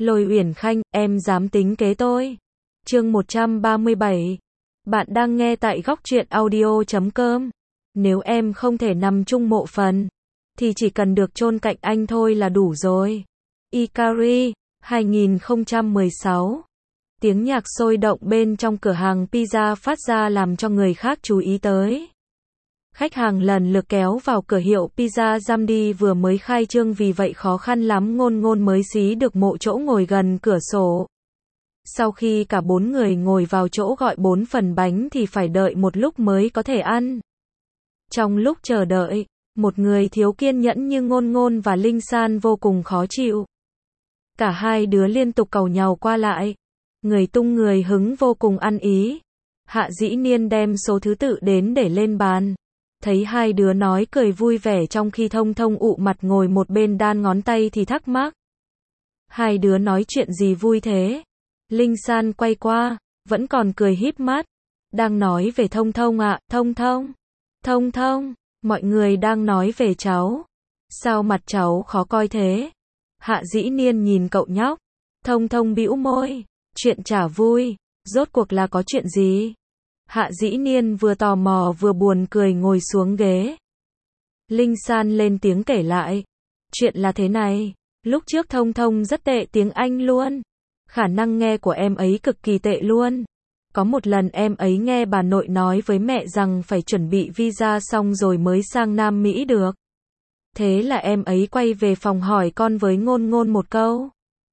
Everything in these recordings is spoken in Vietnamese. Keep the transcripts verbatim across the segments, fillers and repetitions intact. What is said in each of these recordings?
Lôi Uyển Khanh, em dám tính kế tôi. Chương một trăm ba mươi bảy. Bạn đang nghe tại góc truyện audio chấm com. Nếu em không thể nằm chung mộ phần, thì chỉ cần được chôn cạnh anh thôi là đủ rồi. Ikari, hai nghìn không trăm mười sáu. Tiếng nhạc sôi động bên trong cửa hàng pizza phát ra làm cho người khác chú ý tới. Khách hàng lần lượt kéo vào cửa hiệu Pizza Jamdi vừa mới khai trương, vì vậy khó khăn lắm Ngôn Ngôn mới xí được mộ chỗ ngồi gần cửa sổ. Sau khi cả bốn người ngồi vào chỗ gọi bốn phần bánh thì phải đợi một lúc mới có thể ăn. Trong lúc chờ đợi, một người thiếu kiên nhẫn như Ngôn Ngôn và Linh San vô cùng khó chịu. Cả hai đứa liên tục càu nhàu qua lại. Người tung người hứng vô cùng ăn ý. Hạ Dĩ Niên đem số thứ tự đến để lên bàn. Thấy hai đứa nói cười vui vẻ trong khi Thông Thông ụ mặt ngồi một bên đan ngón tay thì thắc mắc. Hai đứa nói chuyện gì vui thế? Linh San quay qua, vẫn còn cười híp mắt. Đang nói về Thông Thông ạ, à, Thông Thông. Thông Thông, mọi người đang nói về cháu. Sao mặt cháu khó coi thế? Hạ Dĩ Niên nhìn cậu nhóc. Thông Thông bĩu môi. Chuyện chả vui, rốt cuộc là có chuyện gì? Hạ Dĩ Niên vừa tò mò vừa buồn cười ngồi xuống ghế. Linh San lên tiếng kể lại. Chuyện là thế này, lúc trước Thông Thông rất tệ tiếng Anh luôn. Khả năng nghe của em ấy cực kỳ tệ luôn. Có một lần em ấy nghe bà nội nói với mẹ rằng phải chuẩn bị visa xong rồi mới sang Nam Mỹ được. Thế là em ấy quay về phòng hỏi con với Ngôn Ngôn một câu.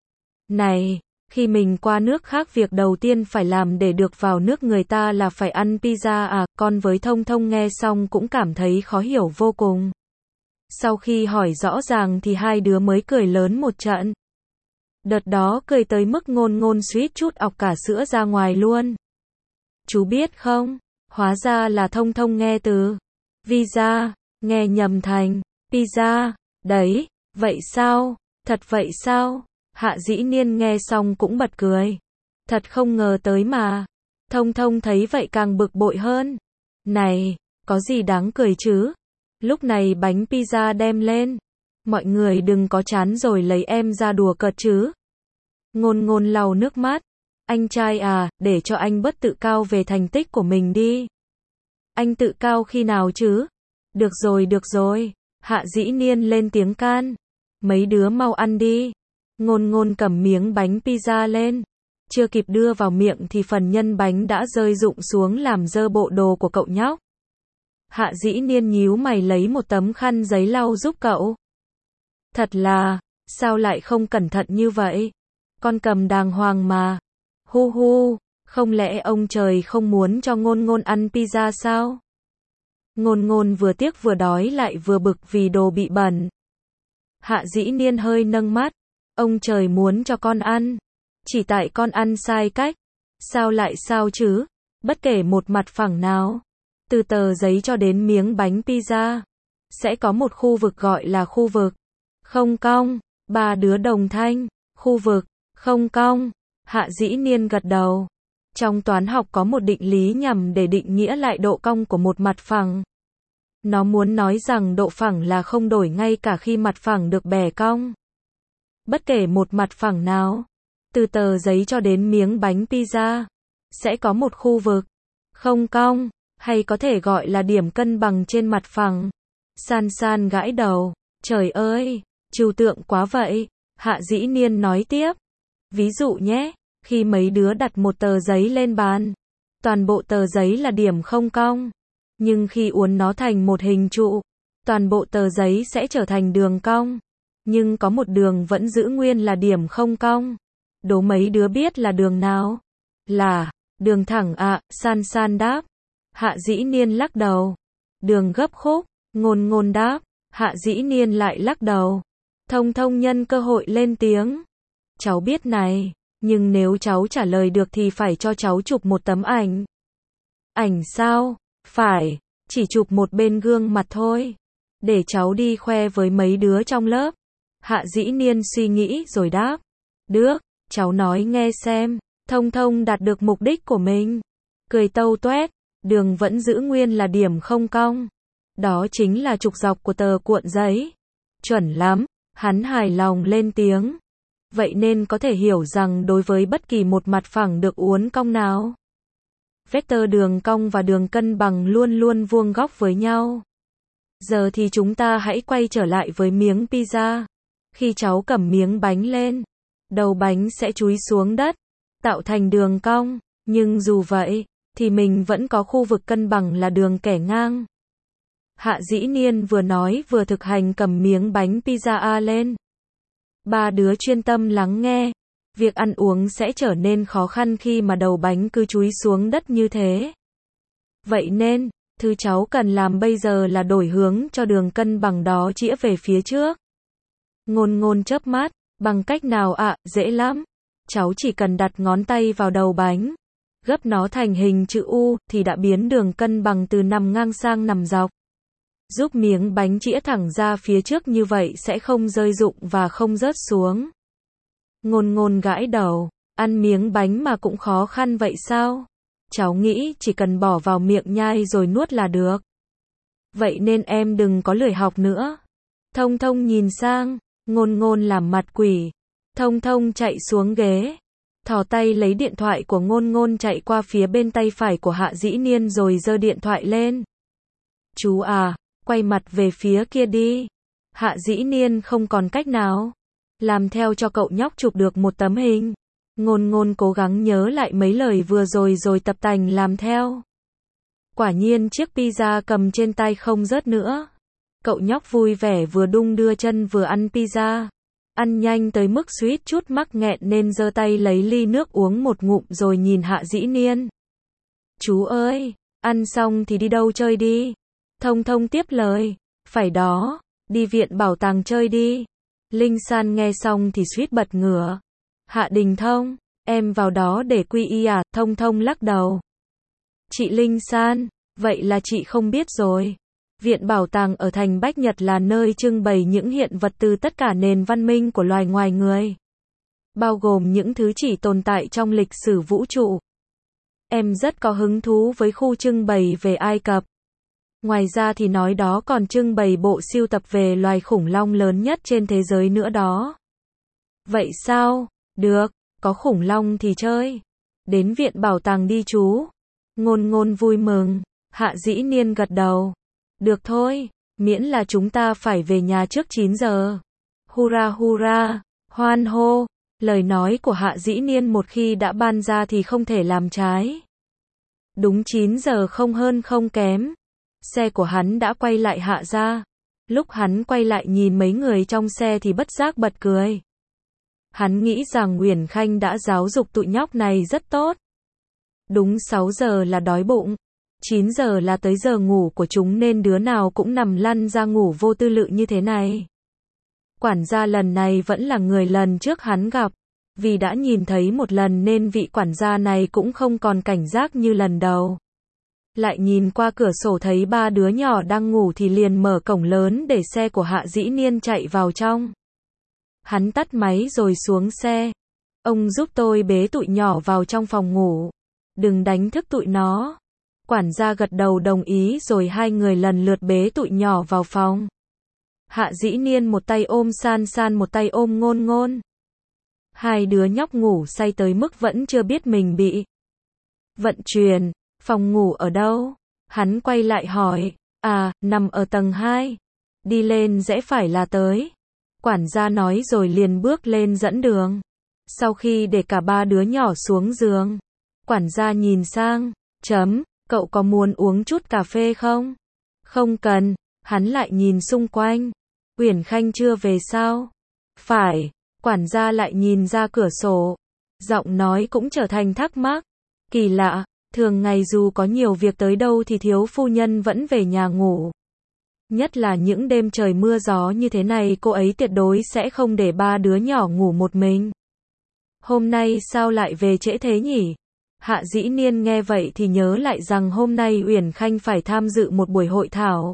Này, khi mình qua nước khác việc đầu tiên phải làm để được vào nước người ta là phải ăn pizza à? Con với Thông Thông nghe xong cũng cảm thấy khó hiểu vô cùng. Sau khi hỏi rõ ràng thì hai đứa mới cười lớn một trận. Đợt đó cười tới mức Ngôn Ngôn suýt chút ọc cả sữa ra ngoài luôn. Chú biết không, hóa ra là Thông Thông nghe từ visa, nghe nhầm thành pizza. Đấy, vậy sao? Thật vậy sao? Hạ Dĩ Niên nghe xong cũng bật cười. Thật không ngờ tới mà. Thông Thông thấy vậy càng bực bội hơn. Này, có gì đáng cười chứ? Lúc này bánh pizza đem lên. Mọi người đừng có chán rồi lấy em ra đùa cợt chứ. Ngôn Ngôn lau nước mắt. Anh trai à, để cho anh bớt tự cao về thành tích của mình đi. Anh tự cao khi nào chứ? Được rồi được rồi. Hạ Dĩ Niên lên tiếng can. Mấy đứa mau ăn đi. Ngôn Ngôn cầm miếng bánh pizza lên. Chưa kịp đưa vào miệng thì phần nhân bánh đã rơi rụng xuống làm dơ bộ đồ của cậu nhóc. Hạ Dĩ Niên nhíu mày lấy một tấm khăn giấy lau giúp cậu. Thật là, sao lại không cẩn thận như vậy? Con cầm đàng hoàng mà. Hu hu, không lẽ ông trời không muốn cho Ngôn Ngôn ăn pizza sao? Ngôn Ngôn vừa tiếc vừa đói lại vừa bực vì đồ bị bẩn. Hạ Dĩ Niên hơi nâng mắt. Ông trời muốn cho con ăn. Chỉ tại con ăn sai cách. Sao lại sao chứ? Bất kể một mặt phẳng nào. Từ tờ giấy cho đến miếng bánh pizza. Sẽ có một khu vực gọi là khu vực không cong. Ba đứa đồng thanh. Khu vực không cong. Hạ Dĩ Niên gật đầu. Trong toán học có một định lý nhằm để định nghĩa lại độ cong của một mặt phẳng. Nó muốn nói rằng độ phẳng là không đổi ngay cả khi mặt phẳng được bẻ cong. Bất kể một mặt phẳng nào, từ tờ giấy cho đến miếng bánh pizza, sẽ có một khu vực không cong, hay có thể gọi là điểm cân bằng trên mặt phẳng. San San gãi đầu. Trời ơi, trừu tượng quá vậy. Hạ Dĩ Niên nói tiếp. Ví dụ nhé, khi mấy đứa đặt một tờ giấy lên bàn, toàn bộ tờ giấy là điểm không cong. Nhưng khi uốn nó thành một hình trụ, toàn bộ tờ giấy sẽ trở thành đường cong. Nhưng có một đường vẫn giữ nguyên là điểm không cong. Đố mấy đứa biết là đường nào? Là đường thẳng ạ, à, San San đáp. Hạ Dĩ Niên lắc đầu. Đường gấp khúc, Ngôn Ngôn đáp. Hạ Dĩ Niên lại lắc đầu. Thông Thông nhân cơ hội lên tiếng. Cháu biết này, nhưng nếu cháu trả lời được thì phải cho cháu chụp một tấm ảnh. Ảnh sao? Phải, chỉ chụp một bên gương mặt thôi. Để cháu đi khoe với mấy đứa trong lớp. Hạ Dĩ Niên suy nghĩ rồi đáp. Được, cháu nói nghe xem. Thông Thông đạt được mục đích của mình. Cười tâu toét. Đường vẫn giữ nguyên là điểm không cong. Đó chính là trục dọc của tờ cuộn giấy. Chuẩn lắm. Hắn hài lòng lên tiếng. Vậy nên có thể hiểu rằng đối với bất kỳ một mặt phẳng được uốn cong nào, vectơ đường cong và đường cân bằng luôn luôn vuông góc với nhau. Giờ thì chúng ta hãy quay trở lại với miếng pizza. Khi cháu cầm miếng bánh lên, đầu bánh sẽ chúi xuống đất, tạo thành đường cong, nhưng dù vậy, thì mình vẫn có khu vực cân bằng là đường kẻ ngang. Hạ Dĩ Niên vừa nói vừa thực hành cầm miếng bánh pizza lên. Ba đứa chuyên tâm lắng nghe. Việc ăn uống sẽ trở nên khó khăn khi mà đầu bánh cứ chúi xuống đất như thế. Vậy nên, thứ cháu cần làm bây giờ là đổi hướng cho đường cân bằng đó chĩa về phía trước. Ngôn Ngôn chớp mắt, bằng cách nào ạ? À, dễ lắm. Cháu chỉ cần đặt ngón tay vào đầu bánh, gấp nó thành hình chữ U, thì đã biến đường cân bằng từ nằm ngang sang nằm dọc. Giúp miếng bánh chĩa thẳng ra phía trước, như vậy sẽ không rơi rụng và không rớt xuống. Ngôn Ngôn gãi đầu, ăn miếng bánh mà cũng khó khăn vậy sao? Cháu nghĩ chỉ cần bỏ vào miệng nhai rồi nuốt là được. Vậy nên em đừng có lười học nữa. Thông Thông nhìn sang, Ngôn Ngôn làm mặt quỷ. Thông Thông chạy xuống ghế, thò tay lấy điện thoại của Ngôn Ngôn, chạy qua phía bên tay phải của Hạ Dĩ Niên rồi giơ điện thoại lên. Chú à, quay mặt về phía kia đi. Hạ Dĩ Niên không còn cách nào, làm theo cho cậu nhóc chụp được một tấm hình. Ngôn Ngôn cố gắng nhớ lại mấy lời vừa rồi rồi tập tành làm theo. Quả nhiên chiếc pizza cầm trên tay không rớt nữa. Cậu nhóc vui vẻ vừa đung đưa chân vừa ăn pizza. Ăn nhanh tới mức suýt chút mắc nghẹn nên giơ tay lấy ly nước uống một ngụm rồi nhìn Hạ Dĩ Niên. Chú ơi, ăn xong thì đi đâu chơi đi? Thông Thông tiếp lời. Phải đó, đi viện bảo tàng chơi đi. Linh San nghe xong thì suýt bật ngửa. Hạ Đình Thông, em vào đó để quy y à? Thông Thông lắc đầu. Chị Linh San, vậy là chị không biết rồi. Viện Bảo tàng ở thành Bách Nhật là nơi trưng bày những hiện vật từ tất cả nền văn minh của loài ngoài người, bao gồm những thứ chỉ tồn tại trong lịch sử vũ trụ. Em rất có hứng thú với khu trưng bày về Ai Cập. Ngoài ra thì nói đó còn trưng bày bộ sưu tập về loài khủng long lớn nhất trên thế giới nữa đó. Vậy sao? Được, có khủng long thì chơi. Đến viện bảo tàng đi chú. Ngôn Ngôn vui mừng. Hạ Dĩ Niên gật đầu. Được thôi, miễn là chúng ta phải về nhà trước chín giờ. Hurra hurra, hoan hô. Lời nói của Hạ Dĩ Niên một khi đã ban ra thì không thể làm trái. Đúng chín giờ không hơn không kém, xe của hắn đã quay lại Hạ ra. Lúc hắn quay lại nhìn mấy người trong xe thì bất giác bật cười. Hắn nghĩ rằng Uyển Khanh đã giáo dục tụi nhóc này rất tốt. Đúng sáu giờ là đói bụng, chín giờ là tới giờ ngủ của chúng nên đứa nào cũng nằm lăn ra ngủ vô tư lự như thế này. Quản gia lần này vẫn là người lần trước hắn gặp. Vì đã nhìn thấy một lần nên vị quản gia này cũng không còn cảnh giác như lần đầu. Lại nhìn qua cửa sổ thấy ba đứa nhỏ đang ngủ thì liền mở cổng lớn để xe của Hạ Dĩ Niên chạy vào trong. Hắn tắt máy rồi xuống xe. Ông giúp tôi bế tụi nhỏ vào trong phòng ngủ. Đừng đánh thức tụi nó. Quản gia gật đầu đồng ý rồi hai người lần lượt bế tụi nhỏ vào phòng. Hạ Dĩ Niên một tay ôm San San một tay ôm Ngôn Ngôn. Hai đứa nhóc ngủ say tới mức vẫn chưa biết mình bị vận chuyển. Phòng ngủ ở đâu? Hắn quay lại hỏi. À, nằm ở tầng hai. Đi lên rẽ phải là tới. Quản gia nói rồi liền bước lên dẫn đường. Sau khi để cả ba đứa nhỏ xuống giường, quản gia nhìn sang. Chấm, cậu có muốn uống chút cà phê không? Không cần. Hắn lại nhìn xung quanh. Uyển Khanh chưa về sao? Phải. Quản gia lại nhìn ra cửa sổ. Giọng nói cũng trở thành thắc mắc. Kỳ lạ, thường ngày dù có nhiều việc tới đâu thì thiếu phu nhân vẫn về nhà ngủ. Nhất là những đêm trời mưa gió như thế này cô ấy tuyệt đối sẽ không để ba đứa nhỏ ngủ một mình. Hôm nay sao lại về trễ thế nhỉ? Hạ Dĩ Niên nghe vậy thì nhớ lại rằng hôm nay Uyển Khanh phải tham dự một buổi hội thảo.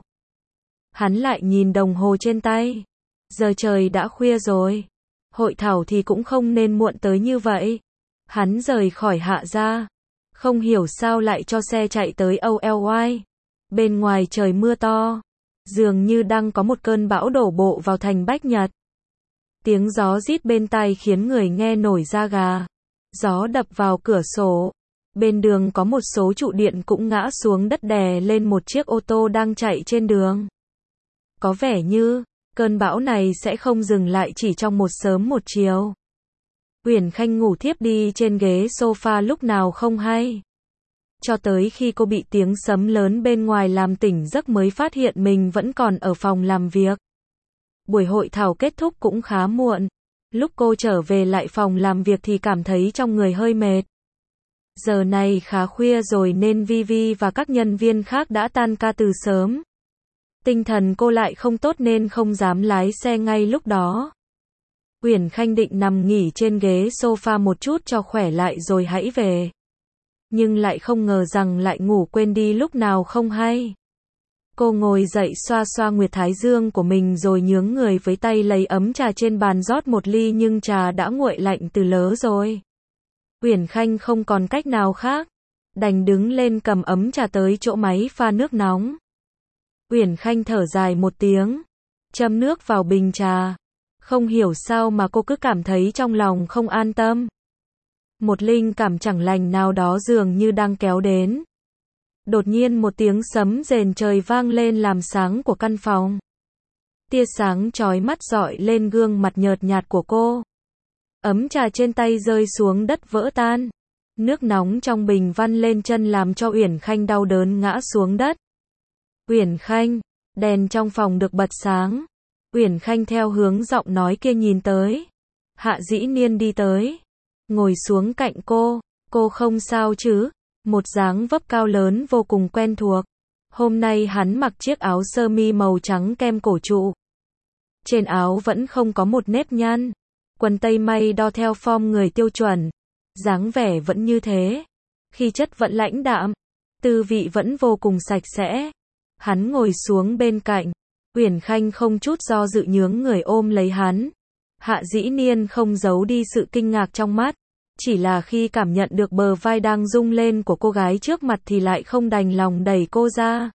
Hắn lại nhìn đồng hồ trên tay. Giờ trời đã khuya rồi. Hội thảo thì cũng không nên muộn tới như vậy. Hắn rời khỏi Hạ ra. Không hiểu sao lại cho xe chạy tới ô lờ i. Bên ngoài trời mưa to. Dường như đang có một cơn bão đổ bộ vào thành Bách Nhật. Tiếng gió rít bên tai khiến người nghe nổi da gà. Gió đập vào cửa sổ. Bên đường có một số trụ điện cũng ngã xuống đất đè lên một chiếc ô tô đang chạy trên đường. Có vẻ như, cơn bão này sẽ không dừng lại chỉ trong một sớm một chiều. Uyển Khanh ngủ thiếp đi trên ghế sofa lúc nào không hay. Cho tới khi cô bị tiếng sấm lớn bên ngoài làm tỉnh giấc mới phát hiện mình vẫn còn ở phòng làm việc. Buổi hội thảo kết thúc cũng khá muộn. Lúc cô trở về lại phòng làm việc thì cảm thấy trong người hơi mệt. Giờ này khá khuya rồi nên Vivi và các nhân viên khác đã tan ca từ sớm. Tinh thần cô lại không tốt nên không dám lái xe ngay lúc đó. Uyển Khanh định nằm nghỉ trên ghế sofa một chút cho khỏe lại rồi hãy về. Nhưng lại không ngờ rằng lại ngủ quên đi lúc nào không hay. Cô ngồi dậy xoa xoa nguyệt thái dương của mình rồi nhướng người với tay lấy ấm trà trên bàn rót một ly nhưng trà đã nguội lạnh từ lớ rồi. Uyển Khanh không còn cách nào khác, đành đứng lên cầm ấm trà tới chỗ máy pha nước nóng. Uyển Khanh thở dài một tiếng, châm nước vào bình trà. Không hiểu sao mà cô cứ cảm thấy trong lòng không an tâm. Một linh cảm chẳng lành nào đó dường như đang kéo đến. Đột nhiên một tiếng sấm rền trời vang lên làm sáng của căn phòng. Tia sáng chói mắt rọi lên gương mặt nhợt nhạt của cô. Ấm trà trên tay rơi xuống đất vỡ tan. Nước nóng trong bình văng lên chân làm cho Uyển Khanh đau đớn ngã xuống đất. Uyển Khanh, đèn trong phòng được bật sáng. Uyển Khanh theo hướng giọng nói kia nhìn tới. Hạ Dĩ Niên đi tới, ngồi xuống cạnh cô. Cô không sao chứ? Một dáng vóc cao lớn vô cùng quen thuộc. Hôm nay hắn mặc chiếc áo sơ mi màu trắng kem cổ trụ. Trên áo vẫn không có một nếp nhăn. Quần tây may đo theo form người tiêu chuẩn. Dáng vẻ vẫn như thế. Khí chất vẫn lãnh đạm. Tư vị vẫn vô cùng sạch sẽ. Hắn ngồi xuống bên cạnh. Uyển Khanh không chút do dự nhướng người ôm lấy hắn. Hạ Dĩ Niên không giấu đi sự kinh ngạc trong mắt. Chỉ là khi cảm nhận được bờ vai đang rung lên của cô gái trước mặt thì lại không đành lòng đẩy cô ra.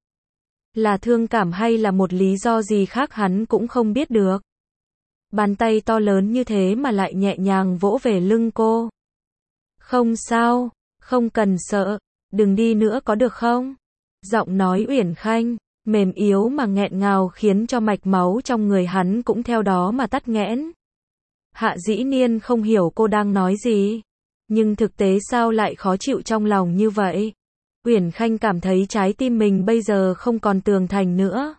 Là thương cảm hay là một lý do gì khác hắn cũng không biết được. Bàn tay to lớn như thế mà lại nhẹ nhàng vỗ về lưng cô. Không sao, không cần sợ, đừng đi nữa có được không? Giọng nói Uyển Khanh, mềm yếu mà nghẹn ngào khiến cho mạch máu trong người hắn cũng theo đó mà tắc nghẽn. Hạ Dĩ Niên không hiểu cô đang nói gì. Nhưng thực tế sao lại khó chịu trong lòng như vậy? Uyển Khanh cảm thấy trái tim mình bây giờ không còn tường thành nữa.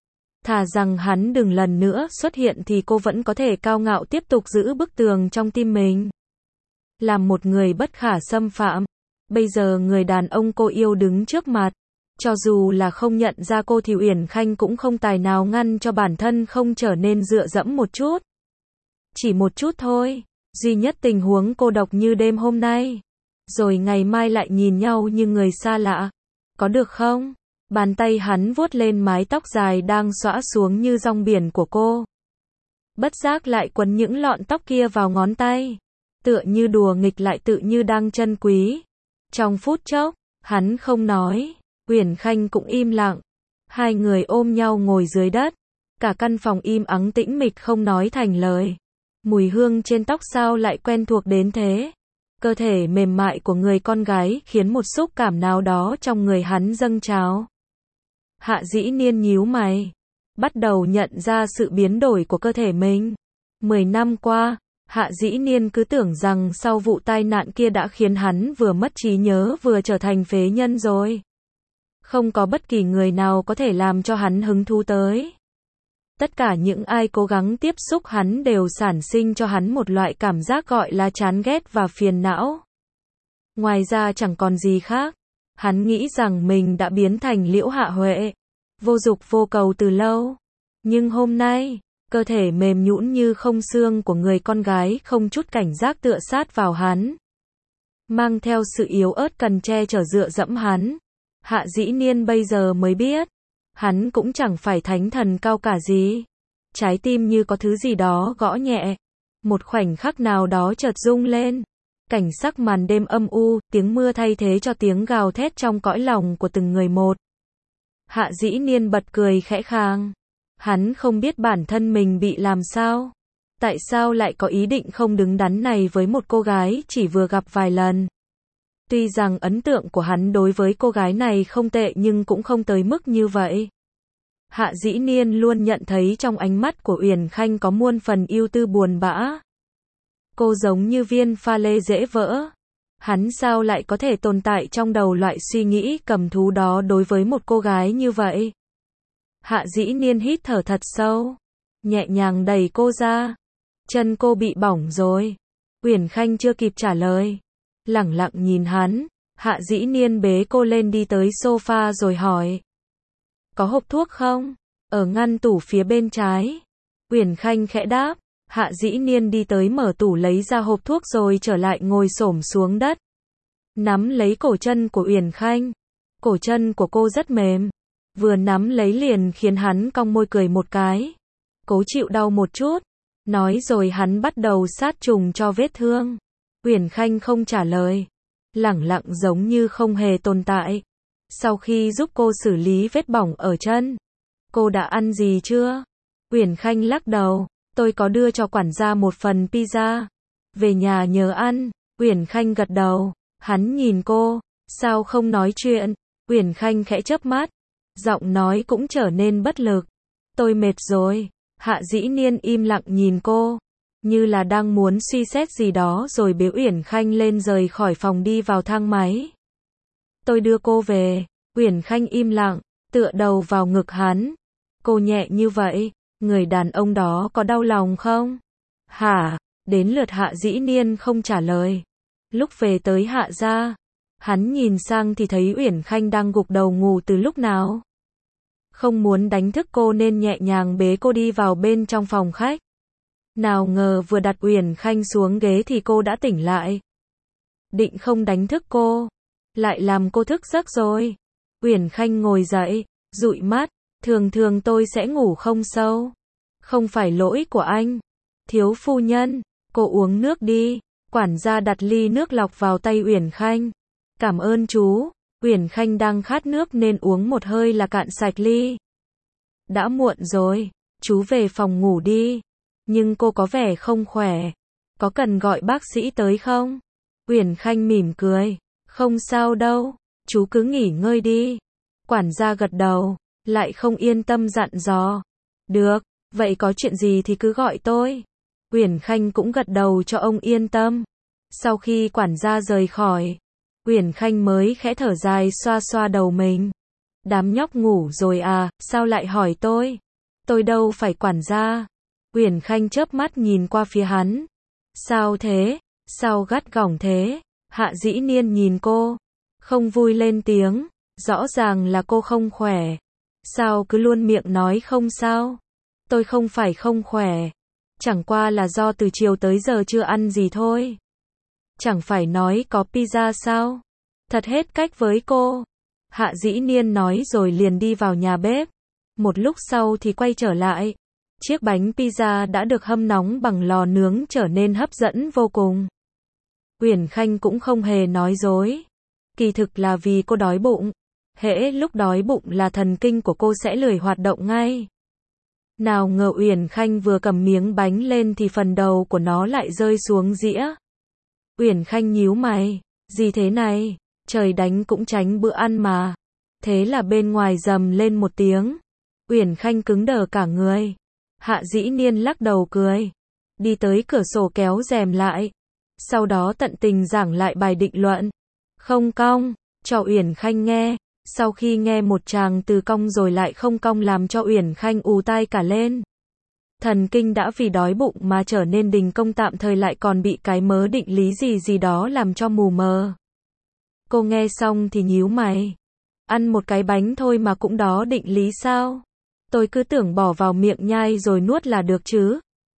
Thà rằng hắn đừng lần nữa xuất hiện thì cô vẫn có thể cao ngạo tiếp tục giữ bức tường trong tim mình. Làm một người bất khả xâm phạm. Bây giờ người đàn ông cô yêu đứng trước mặt. Cho dù là không nhận ra cô thì Uyển Khanh cũng không tài nào ngăn cho bản thân không trở nên dựa dẫm một chút. Chỉ một chút thôi. Duy nhất tình huống cô độc như đêm hôm nay. Rồi ngày mai lại nhìn nhau như người xa lạ. Có được không? Bàn tay hắn vuốt lên mái tóc dài đang xõa xuống như rong biển của cô. Bất giác lại quấn những lọn tóc kia vào ngón tay. Tựa như đùa nghịch lại tự như đang trân quý. Trong phút chốc, hắn không nói. Uyển Khanh cũng im lặng. Hai người ôm nhau ngồi dưới đất. Cả căn phòng im ắng tĩnh mịch không nói thành lời. Mùi hương trên tóc sao lại quen thuộc đến thế? Cơ thể mềm mại của người con gái khiến một xúc cảm nào đó trong người hắn dâng trào. Hạ Dĩ Niên nhíu mày, bắt đầu nhận ra sự biến đổi của cơ thể mình. Mười năm qua, Hạ Dĩ Niên cứ tưởng rằng sau vụ tai nạn kia đã khiến hắn vừa mất trí nhớ vừa trở thành phế nhân rồi. Không có bất kỳ người nào có thể làm cho hắn hứng thú tới. Tất cả những ai cố gắng tiếp xúc hắn đều sản sinh cho hắn một loại cảm giác gọi là chán ghét và phiền não. Ngoài ra chẳng còn gì khác. Hắn nghĩ rằng mình đã biến thành Liễu Hạ Huệ, vô dục vô cầu từ lâu. Nhưng hôm nay, cơ thể mềm nhũn như không xương của người con gái không chút cảnh giác tựa sát vào hắn. Mang theo sự yếu ớt cần che chở dựa dẫm hắn. Hạ Dĩ Niên bây giờ mới biết. Hắn cũng chẳng phải thánh thần cao cả gì. Trái tim như có thứ gì đó gõ nhẹ. Một khoảnh khắc nào đó chợt rung lên. Cảnh sắc màn đêm âm u, tiếng mưa thay thế cho tiếng gào thét trong cõi lòng của từng người một. Hạ Dĩ Niên bật cười khẽ khàng. Hắn không biết bản thân mình bị làm sao. Tại sao lại có ý định không đứng đắn này với một cô gái chỉ vừa gặp vài lần? Tuy rằng ấn tượng của hắn đối với cô gái này không tệ nhưng cũng không tới mức như vậy. Hạ Dĩ Niên luôn nhận thấy trong ánh mắt của Uyển Khanh có muôn phần ưu tư buồn bã. Cô giống như viên pha lê dễ vỡ. Hắn sao lại có thể tồn tại trong đầu loại suy nghĩ cầm thú đó đối với một cô gái như vậy? Hạ Dĩ Niên hít thở thật sâu, nhẹ nhàng đẩy cô ra. Chân cô bị bỏng rồi. Uyển Khanh chưa kịp trả lời, lẳng lặng nhìn hắn. Hạ Dĩ Niên bế cô lên đi tới sofa rồi hỏi. Có hộp thuốc không? Ở ngăn tủ phía bên trái. Uyển Khanh khẽ đáp. Hạ Dĩ Niên đi tới mở tủ lấy ra hộp thuốc rồi trở lại ngồi xổm xuống đất. Nắm lấy cổ chân của Uyển Khanh. Cổ chân của cô rất mềm. Vừa nắm lấy liền khiến hắn cong môi cười một cái. Cố chịu đau một chút. Nói rồi hắn bắt đầu sát trùng cho vết thương. Uyển Khanh không trả lời. Lẳng lặng giống như không hề tồn tại. Sau khi giúp cô xử lý vết bỏng ở chân. Cô đã ăn gì chưa? Uyển Khanh lắc đầu. Tôi có đưa cho quản gia một phần pizza. Về nhà nhớ ăn. Uyển Khanh gật đầu. Hắn nhìn cô. Sao không nói chuyện? Uyển Khanh khẽ chớp mắt. Giọng nói cũng trở nên bất lực. Tôi mệt rồi. Hạ Dĩ Niên im lặng nhìn cô. Như là đang muốn suy xét gì đó rồi bế Uyển Khanh lên rời khỏi phòng đi vào thang máy. Tôi đưa cô về. Uyển Khanh im lặng, tựa đầu vào ngực hắn. Cô nhẹ như vậy. Người đàn ông đó có đau lòng không? Hả? Đến lượt Hạ Dĩ Niên không trả lời. Lúc về tới Hạ gia, hắn nhìn sang thì thấy Uyển Khanh đang gục đầu ngủ từ lúc nào. Không muốn đánh thức cô nên nhẹ nhàng bế cô đi vào bên trong phòng khách. Nào ngờ vừa đặt Uyển Khanh xuống ghế thì cô đã tỉnh lại. Định không đánh thức cô, lại làm cô thức giấc rồi. Uyển Khanh ngồi dậy, dụi mắt. Thường thường tôi sẽ ngủ không sâu. Không phải lỗi của anh. Thiếu phu nhân, cô uống nước đi. Quản gia đặt ly nước lọc vào tay Uyển Khanh. Cảm ơn chú. Uyển Khanh đang khát nước nên uống một hơi là cạn sạch ly. Đã muộn rồi, chú về phòng ngủ đi. Nhưng cô có vẻ không khỏe. Có cần gọi bác sĩ tới không? Uyển Khanh mỉm cười. Không sao đâu, chú cứ nghỉ ngơi đi. Quản gia gật đầu. Lại không yên tâm dặn dò. Được, vậy có chuyện gì thì cứ gọi tôi. Uyển Khanh cũng gật đầu cho ông yên tâm. Sau khi quản gia rời khỏi, Uyển Khanh mới khẽ thở dài xoa xoa đầu mình. Đám nhóc ngủ rồi à, sao lại hỏi tôi? Tôi đâu phải quản gia. Uyển Khanh chớp mắt nhìn qua phía hắn. Sao thế? Sao gắt gỏng thế? Hạ Dĩ Niên nhìn cô. Không vui lên tiếng. Rõ ràng là cô không khỏe. Sao cứ luôn miệng nói không sao? Tôi không phải không khỏe. Chẳng qua là do từ chiều tới giờ chưa ăn gì thôi. Chẳng phải nói có pizza sao? Thật hết cách với cô. Hạ Dĩ Niên nói rồi liền đi vào nhà bếp. Một lúc sau thì quay trở lại. Chiếc bánh pizza đã được hâm nóng bằng lò nướng trở nên hấp dẫn vô cùng. Uyển Khanh cũng không hề nói dối. Kỳ thực là vì cô đói bụng. Hễ lúc đói bụng là thần kinh của cô sẽ lười hoạt động ngay. Nào ngờ Uyển Khanh vừa cầm miếng bánh lên thì phần đầu của nó lại rơi xuống dĩa. Uyển Khanh nhíu mày. Gì thế này? Trời đánh cũng tránh bữa ăn mà. Thế là bên ngoài rầm lên một tiếng. Uyển Khanh cứng đờ cả người. Hạ Dĩ Niên lắc đầu cười. Đi tới cửa sổ kéo rèm lại. Sau đó tận tình giảng lại bài định luận. Không cong, cho Uyển Khanh nghe. Sau khi nghe một tràng từ cong rồi lại không cong làm cho Uyển Khanh ù tai cả lên. Thần kinh đã vì đói bụng mà trở nên đình công tạm thời lại còn bị cái mớ định lý gì gì đó làm cho mù mờ. Cô nghe xong thì nhíu mày. Ăn một cái bánh thôi mà cũng đó định lý sao? Tôi cứ tưởng bỏ vào miệng nhai rồi nuốt là được chứ.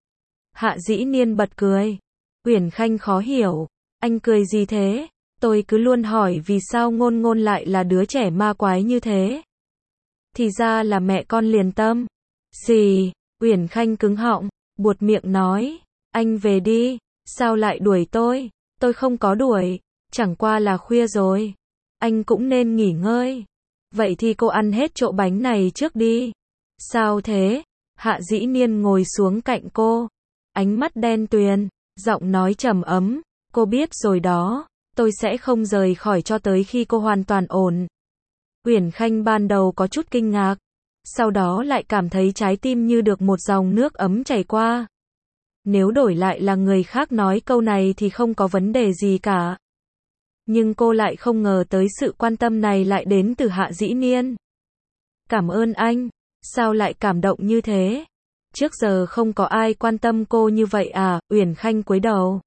Hạ Dĩ Niên bật cười. Uyển Khanh khó hiểu. Anh cười gì thế? Tôi cứ luôn hỏi vì sao Ngôn Ngôn lại là đứa trẻ ma quái như thế. Thì ra là mẹ con liền tâm. Gì? Uyển Khanh cứng họng, buột miệng nói. Anh về đi. Sao lại đuổi tôi? Tôi không có đuổi. Chẳng qua là khuya rồi. Anh cũng nên nghỉ ngơi. Vậy thì cô ăn hết chỗ bánh này trước đi. Sao thế? Hạ Dĩ Niên ngồi xuống cạnh cô. ánh mắt đen tuyền, giọng nói trầm ấm, cô biết rồi đó, tôi sẽ không rời khỏi cho tới khi cô hoàn toàn ổn. Uyển Khanh ban đầu có chút kinh ngạc, sau đó lại cảm thấy trái tim như được một dòng nước ấm chảy qua. Nếu đổi lại là người khác nói câu này thì không có vấn đề gì cả. Nhưng cô lại không ngờ tới sự quan tâm này lại đến từ Hạ Dĩ Niên. Cảm ơn anh, sao lại cảm động như thế? Trước giờ không có ai quan tâm cô như vậy à? Uyển Khanh cúi đầu,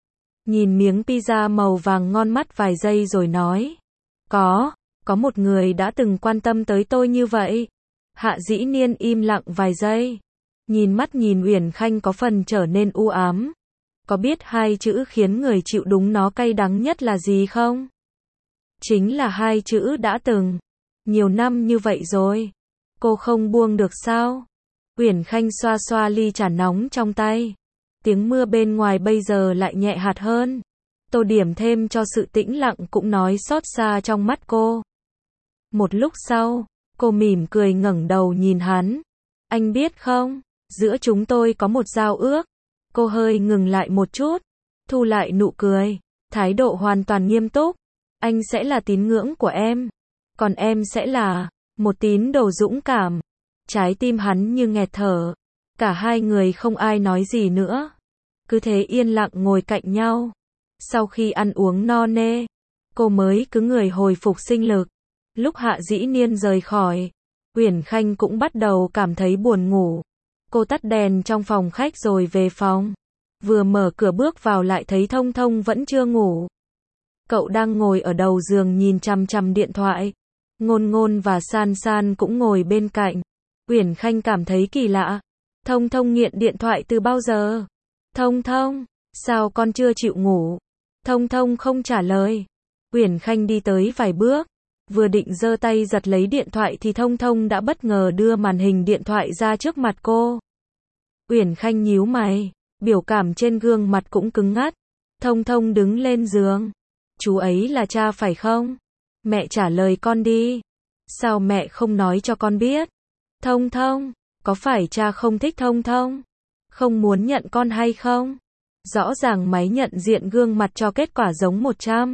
nhìn miếng pizza màu vàng ngon mắt vài giây rồi nói. Có, có một người đã từng quan tâm tới tôi như vậy. Hạ Dĩ Niên im lặng vài giây, nhìn mắt nhìn Uyển Khanh có phần trở nên u ám. Có biết hai chữ khiến người chịu đúng nó cay đắng nhất là gì không? Chính là hai chữ đã từng. Nhiều năm như vậy rồi, cô không buông được sao? Uyển Khanh xoa xoa ly trà nóng trong tay. Tiếng mưa bên ngoài bây giờ lại nhẹ hạt hơn. Tô điểm thêm cho sự tĩnh lặng cũng nói xót xa trong mắt cô. Một lúc sau, cô mỉm cười ngẩng đầu nhìn hắn. Anh biết không, giữa chúng tôi có một giao ước. Cô hơi ngừng lại một chút, thu lại nụ cười, thái độ hoàn toàn nghiêm túc. Anh sẽ là tín ngưỡng của em, còn em sẽ là một tín đồ dũng cảm. Trái tim hắn như nghẹt thở. Cả hai người không ai nói gì nữa, cứ thế yên lặng ngồi cạnh nhau. Sau khi ăn uống no nê, cô mới cứ người hồi phục sinh lực. Lúc Hạ Dĩ Niên rời khỏi, Uyển Khanh cũng bắt đầu cảm thấy buồn ngủ. Cô tắt đèn trong phòng khách rồi về phòng. Vừa mở cửa bước vào lại thấy Thông Thông vẫn chưa ngủ. Cậu đang ngồi ở đầu giường nhìn chằm chằm điện thoại. Ngôn Ngôn và San San cũng ngồi bên cạnh. Uyển Khanh cảm thấy kỳ lạ. Thông Thông nghiện điện thoại từ bao giờ? Thông Thông, sao con chưa chịu ngủ? Thông Thông không trả lời. Uyển Khanh đi tới vài bước, vừa định giơ tay giật lấy điện thoại thì Thông Thông đã bất ngờ đưa màn hình điện thoại ra trước mặt cô. Uyển Khanh nhíu mày, biểu cảm trên gương mặt cũng cứng ngắt. Thông Thông đứng lên giường. Chú ấy là cha phải không? Mẹ trả lời con đi. Sao mẹ không nói cho con biết? Thông Thông, có phải cha không thích Thông Thông? Không muốn nhận con hay không? Rõ ràng máy nhận diện gương mặt cho kết quả giống một trăm.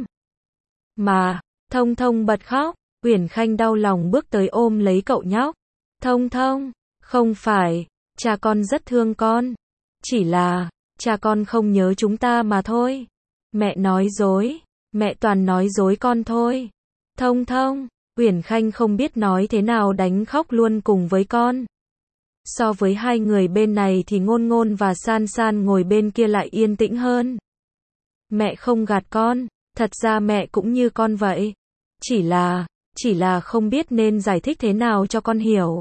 Mà, Thông Thông bật khóc. Uyển Khanh đau lòng bước tới ôm lấy cậu nhóc. Thông Thông, không phải, cha con rất thương con. Chỉ là, cha con không nhớ chúng ta mà thôi. Mẹ nói dối, mẹ toàn nói dối con thôi. Thông Thông, Uyển Khanh không biết nói thế nào đánh khóc luôn cùng với con. So với hai người bên này thì Ngôn Ngôn và San San ngồi bên kia lại yên tĩnh hơn. Mẹ không gạt con, thật ra mẹ cũng như con vậy. Chỉ là, chỉ là không biết nên giải thích thế nào cho con hiểu.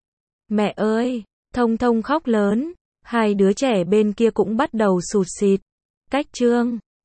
Mẹ ơi, Thông Thông khóc lớn, hai đứa trẻ bên kia cũng bắt đầu sụt sịt. Cách chương